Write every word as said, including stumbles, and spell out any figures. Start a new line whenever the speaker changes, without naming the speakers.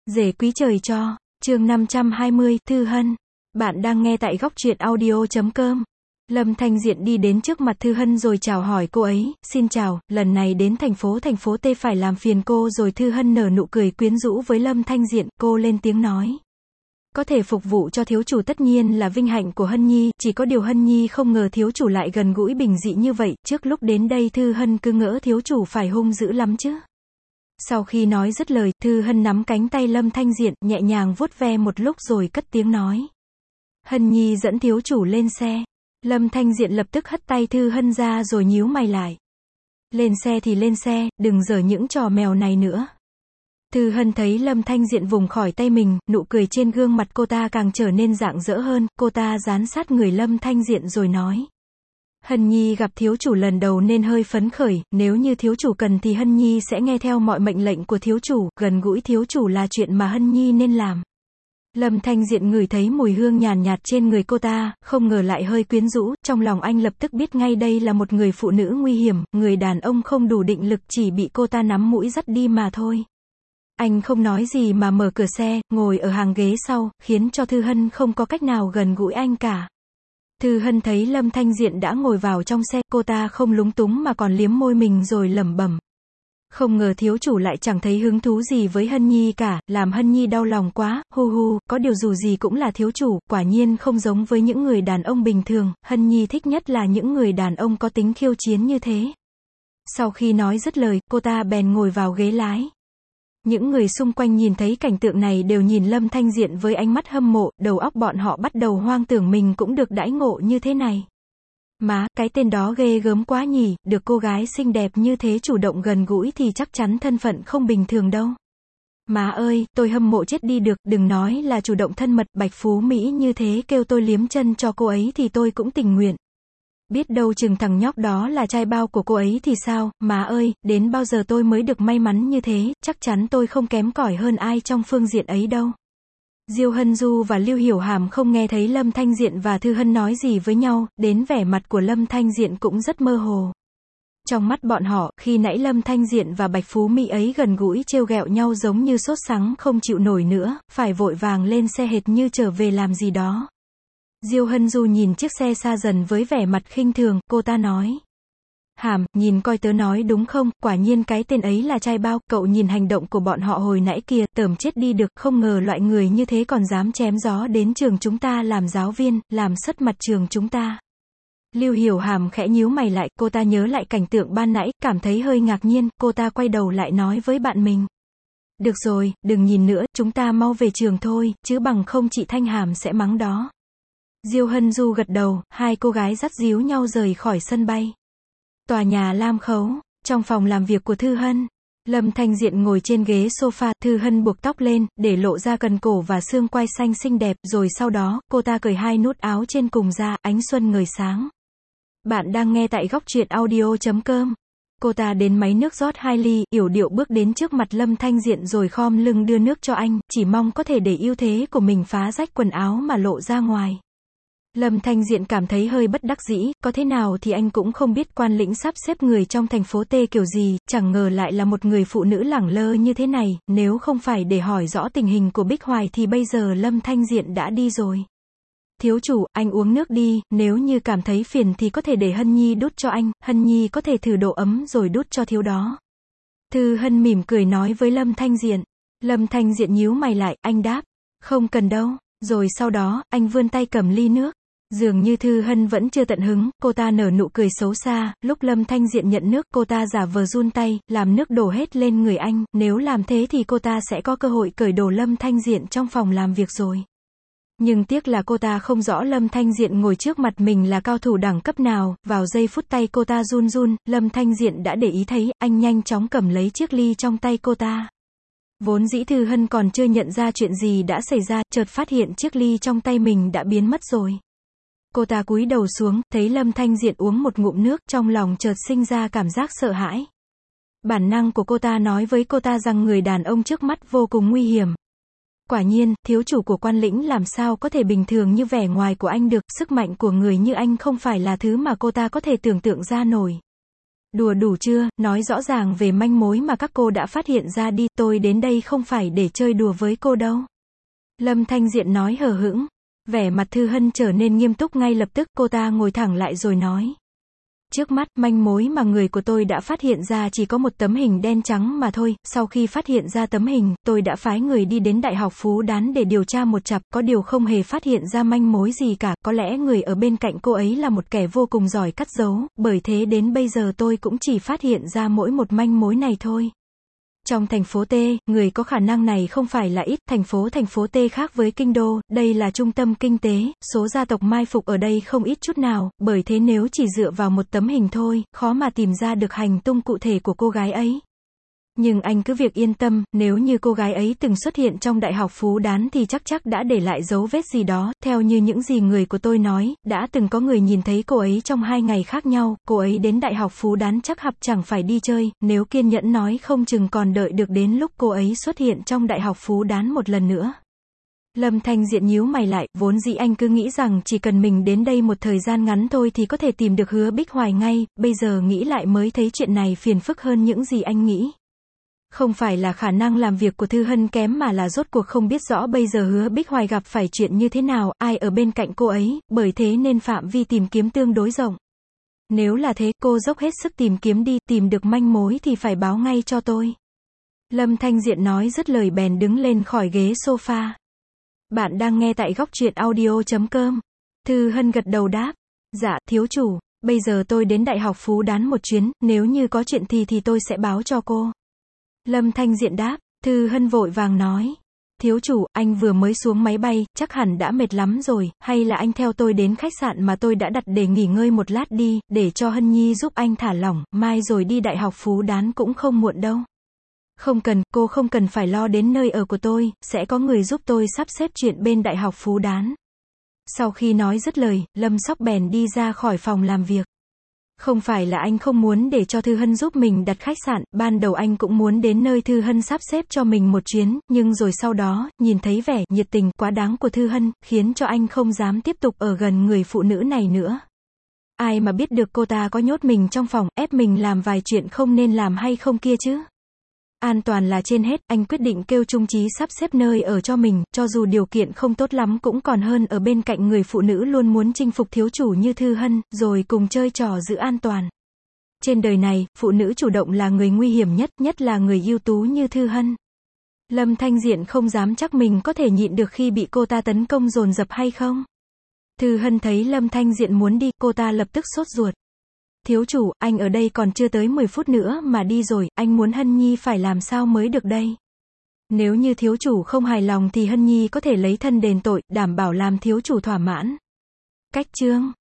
Rể quý trời cho, chương năm trăm hai mươi, Thư Hân. Bạn đang nghe tại góc truyện audio chấm com. Lâm Thanh Diện đi đến trước mặt Thư Hân rồi chào hỏi cô ấy, xin chào, lần này đến thành phố thành phố T phải làm phiền cô rồi. Thư Hân nở nụ cười quyến rũ với Lâm Thanh Diện, cô lên tiếng nói. Có thể phục vụ cho thiếu chủ tất nhiên là vinh hạnh của Hân Nhi, chỉ có điều Hân Nhi không ngờ thiếu chủ lại gần gũi bình dị như vậy, trước lúc đến đây Thư Hân cứ ngỡ thiếu chủ phải hung dữ lắm chứ. Sau khi nói dứt lời, Thư Hân nắm cánh tay Lâm Thanh Diện, nhẹ nhàng vuốt ve một lúc rồi cất tiếng nói. Hân Nhi dẫn thiếu chủ lên xe. Lâm Thanh Diện lập tức hất tay Thư Hân ra rồi nhíu mày lại. Lên xe thì lên xe, đừng giở những trò mèo này nữa. Thư Hân thấy Lâm Thanh Diện vùng khỏi tay mình, nụ cười trên gương mặt cô ta càng trở nên rạng rỡ hơn, cô ta dán sát người Lâm Thanh Diện rồi nói. Hân Nhi gặp thiếu chủ lần đầu nên hơi phấn khởi, nếu như thiếu chủ cần thì Hân Nhi sẽ nghe theo mọi mệnh lệnh của thiếu chủ, gần gũi thiếu chủ là chuyện mà Hân Nhi nên làm. Lâm Thanh Diện ngửi thấy mùi hương nhàn nhạt trên người cô ta, không ngờ lại hơi quyến rũ, trong lòng anh lập tức biết ngay đây là một người phụ nữ nguy hiểm, người đàn ông không đủ định lực chỉ bị cô ta nắm mũi dắt đi mà thôi. Anh không nói gì mà mở cửa xe, ngồi ở hàng ghế sau, khiến cho Thư Hân không có cách nào gần gũi anh cả. Thư Hân thấy Lâm Thanh Diện đã ngồi vào trong xe, cô ta không lúng túng mà còn liếm môi mình rồi lẩm bẩm. Không ngờ thiếu chủ lại chẳng thấy hứng thú gì với Hân Nhi cả, làm Hân Nhi đau lòng quá, hu hu, có điều dù gì cũng là thiếu chủ, quả nhiên không giống với những người đàn ông bình thường, Hân Nhi thích nhất là những người đàn ông có tính khiêu chiến như thế. Sau khi nói dứt lời, cô ta bèn ngồi vào ghế lái. Những người xung quanh nhìn thấy cảnh tượng này đều nhìn Lâm Thanh Diện với ánh mắt hâm mộ, đầu óc bọn họ bắt đầu hoang tưởng mình cũng được đãi ngộ như thế này. Má, cái tên đó ghê gớm quá nhỉ, được cô gái xinh đẹp như thế chủ động gần gũi thì chắc chắn thân phận không bình thường đâu. Má ơi, tôi hâm mộ chết đi được, đừng nói là chủ động thân mật, Bạch Phú Mỹ như thế kêu tôi liếm chân cho cô ấy thì tôi cũng tình nguyện. Biết đâu chừng thằng nhóc đó là trai bao của cô ấy thì sao, má ơi, đến bao giờ tôi mới được may mắn như thế, chắc chắn tôi không kém cỏi hơn ai trong phương diện ấy đâu. Diêu Hân Du và Lưu Hiểu Hàm không nghe thấy Lâm Thanh Diện và Thư Hân nói gì với nhau, đến vẻ mặt của Lâm Thanh Diện cũng rất mơ hồ. Trong mắt bọn họ, khi nãy Lâm Thanh Diện và Bạch Phú Mỹ ấy gần gũi trêu ghẹo nhau giống như sốt sắng không chịu nổi nữa, phải vội vàng lên xe hệt như trở về làm gì đó. Diêu Hân Du nhìn chiếc xe xa dần với vẻ mặt khinh thường, cô ta nói. Hàm, nhìn coi tớ nói đúng không, quả nhiên cái tên ấy là trai bao, cậu nhìn hành động của bọn họ hồi nãy kìa, tởm chết đi được, không ngờ loại người như thế còn dám chém gió đến trường chúng ta làm giáo viên, làm sất mặt trường chúng ta. Lưu Hiểu Hàm khẽ nhíu mày lại, cô ta nhớ lại cảnh tượng ban nãy, cảm thấy hơi ngạc nhiên, cô ta quay đầu lại nói với bạn mình. Được rồi, đừng nhìn nữa, chúng ta mau về trường thôi, chứ bằng không chị Thanh Hàm sẽ mắng đó. Diêu Hân Du gật đầu, hai cô gái dắt díu nhau rời khỏi sân bay. Tòa nhà Lam Khấu, trong phòng làm việc của Thư Hân. Lâm Thanh Diện ngồi trên ghế sofa, Thư Hân buộc tóc lên, để lộ ra cần cổ và xương quai xanh xinh đẹp, rồi sau đó, cô ta cởi hai nút áo trên cùng ra, ánh xuân ngời sáng. Bạn đang nghe tại góc truyện audio chấm com. Cô ta đến máy nước rót hai ly, yểu điệu bước đến trước mặt Lâm Thanh Diện rồi khom lưng đưa nước cho anh, chỉ mong có thể để ưu thế của mình phá rách quần áo mà lộ ra ngoài. Lâm Thanh Diện cảm thấy hơi bất đắc dĩ, có thế nào thì anh cũng không biết quan lĩnh sắp xếp người trong thành phố T kiểu gì, chẳng ngờ lại là một người phụ nữ lẳng lơ như thế này, nếu không phải để hỏi rõ tình hình của Bích Hoài thì bây giờ Lâm Thanh Diện đã đi rồi. Thiếu chủ, anh uống nước đi, nếu như cảm thấy phiền thì có thể để Hân Nhi đút cho anh, Hân Nhi có thể thử độ ấm rồi đút cho thiếu đó. Thư Hân mỉm cười nói với Lâm Thanh Diện. Lâm Thanh Diện nhíu mày lại, anh đáp, không cần đâu, rồi sau đó, anh vươn tay cầm ly nước. Dường như Thư Hân vẫn chưa tận hứng, cô ta nở nụ cười xấu xa, lúc Lâm Thanh Diện nhận nước, cô ta giả vờ run tay, làm nước đổ hết lên người anh, nếu làm thế thì cô ta sẽ có cơ hội cởi đồ Lâm Thanh Diện trong phòng làm việc rồi. Nhưng tiếc là cô ta không rõ Lâm Thanh Diện ngồi trước mặt mình là cao thủ đẳng cấp nào, vào giây phút tay cô ta run run, Lâm Thanh Diện đã để ý thấy, anh nhanh chóng cầm lấy chiếc ly trong tay cô ta. Vốn dĩ Thư Hân còn chưa nhận ra chuyện gì đã xảy ra, chợt phát hiện chiếc ly trong tay mình đã biến mất rồi. Cô ta cúi đầu xuống, thấy Lâm Thanh Diện uống một ngụm nước, trong lòng chợt sinh ra cảm giác sợ hãi. Bản năng của cô ta nói với cô ta rằng người đàn ông trước mắt vô cùng nguy hiểm. Quả nhiên, thiếu chủ của quan lĩnh làm sao có thể bình thường như vẻ ngoài của anh được, sức mạnh của người như anh không phải là thứ mà cô ta có thể tưởng tượng ra nổi. Đùa đủ chưa, nói rõ ràng về manh mối mà các cô đã phát hiện ra đi, tôi đến đây không phải để chơi đùa với cô đâu. Lâm Thanh Diện nói hờ hững. Vẻ mặt Thư Hân trở nên nghiêm túc ngay lập tức, cô ta ngồi thẳng lại rồi nói. Trước mắt, manh mối mà người của tôi đã phát hiện ra chỉ có một tấm hình đen trắng mà thôi, sau khi phát hiện ra tấm hình, tôi đã phái người đi đến Đại học Phú Đán để điều tra một chặp, có điều không hề phát hiện ra manh mối gì cả, có lẽ người ở bên cạnh cô ấy là một kẻ vô cùng giỏi cắt giấu, bởi thế đến bây giờ tôi cũng chỉ phát hiện ra mỗi một manh mối này thôi. Trong thành phố T, người có khả năng này không phải là ít, thành phố thành phố T khác với kinh đô, đây là trung tâm kinh tế, số gia tộc mai phục ở đây không ít chút nào, bởi thế nếu chỉ dựa vào một tấm hình thôi, khó mà tìm ra được hành tung cụ thể của cô gái ấy. Nhưng anh cứ việc yên tâm, nếu như cô gái ấy từng xuất hiện trong Đại học Phú Đán thì chắc chắc đã để lại dấu vết gì đó, theo như những gì người của tôi nói, đã từng có người nhìn thấy cô ấy trong hai ngày khác nhau, cô ấy đến Đại học Phú Đán chắc hẳn chẳng phải đi chơi, nếu kiên nhẫn nói không chừng còn đợi được đến lúc cô ấy xuất hiện trong Đại học Phú Đán một lần nữa. Lâm Thanh Diện nhíu mày lại, vốn dĩ anh cứ nghĩ rằng chỉ cần mình đến đây một thời gian ngắn thôi thì có thể tìm được Hứa Bích Hoài ngay, bây giờ nghĩ lại mới thấy chuyện này phiền phức hơn những gì anh nghĩ. Không phải là khả năng làm việc của Thư Hân kém mà là rốt cuộc không biết rõ bây giờ Hứa Bích Hoài gặp phải chuyện như thế nào, ai ở bên cạnh cô ấy, bởi thế nên phạm vi tìm kiếm tương đối rộng. Nếu là thế, cô dốc hết sức tìm kiếm đi, tìm được manh mối thì phải báo ngay cho tôi. Lâm Thanh Diện nói dứt lời bèn đứng lên khỏi ghế sofa. Bạn đang nghe tại góc truyện audio chấm com. Thư Hân gật đầu đáp. Dạ, thiếu chủ, bây giờ tôi đến Đại học Phú Đán một chuyến, nếu như có chuyện thì thì tôi sẽ báo cho cô. Lâm Thanh Diện đáp. Thư Hân vội vàng nói. Thiếu chủ, anh vừa mới xuống máy bay, chắc hẳn đã mệt lắm rồi, hay là anh theo tôi đến khách sạn mà tôi đã đặt để nghỉ ngơi một lát đi, để cho Hân Nhi giúp anh thả lỏng, mai rồi đi Đại học Phú Đán cũng không muộn đâu. Không cần, cô không cần phải lo đến nơi ở của tôi, sẽ có người giúp tôi sắp xếp chuyện bên Đại học Phú Đán. Sau khi nói dứt lời, Lâm Sóc bèn đi ra khỏi phòng làm việc. Không phải là anh không muốn để cho Thư Hân giúp mình đặt khách sạn, ban đầu anh cũng muốn đến nơi Thư Hân sắp xếp cho mình một chuyến, nhưng rồi sau đó, nhìn thấy vẻ nhiệt tình quá đáng của Thư Hân, khiến cho anh không dám tiếp tục ở gần người phụ nữ này nữa. Ai mà biết được cô ta có nhốt mình trong phòng, ép mình làm vài chuyện không nên làm hay không kia chứ. An toàn là trên hết, anh quyết định kêu Trung Chí sắp xếp nơi ở cho mình, cho dù điều kiện không tốt lắm cũng còn hơn ở bên cạnh người phụ nữ luôn muốn chinh phục thiếu chủ như Thư Hân, rồi cùng chơi trò giữ an toàn. Trên đời này, phụ nữ chủ động là người nguy hiểm nhất, nhất là người ưu tú như Thư Hân. Lâm Thanh Diện không dám chắc mình có thể nhịn được khi bị cô ta tấn công dồn dập hay không. Thư Hân thấy Lâm Thanh Diện muốn đi, cô ta lập tức sốt ruột. Thiếu chủ, anh ở đây còn chưa tới mười phút nữa mà đi rồi, anh muốn Hân Nhi phải làm sao mới được đây? Nếu như thiếu chủ không hài lòng thì Hân Nhi có thể lấy thân đền tội, đảm bảo làm thiếu chủ thỏa mãn. Cách chương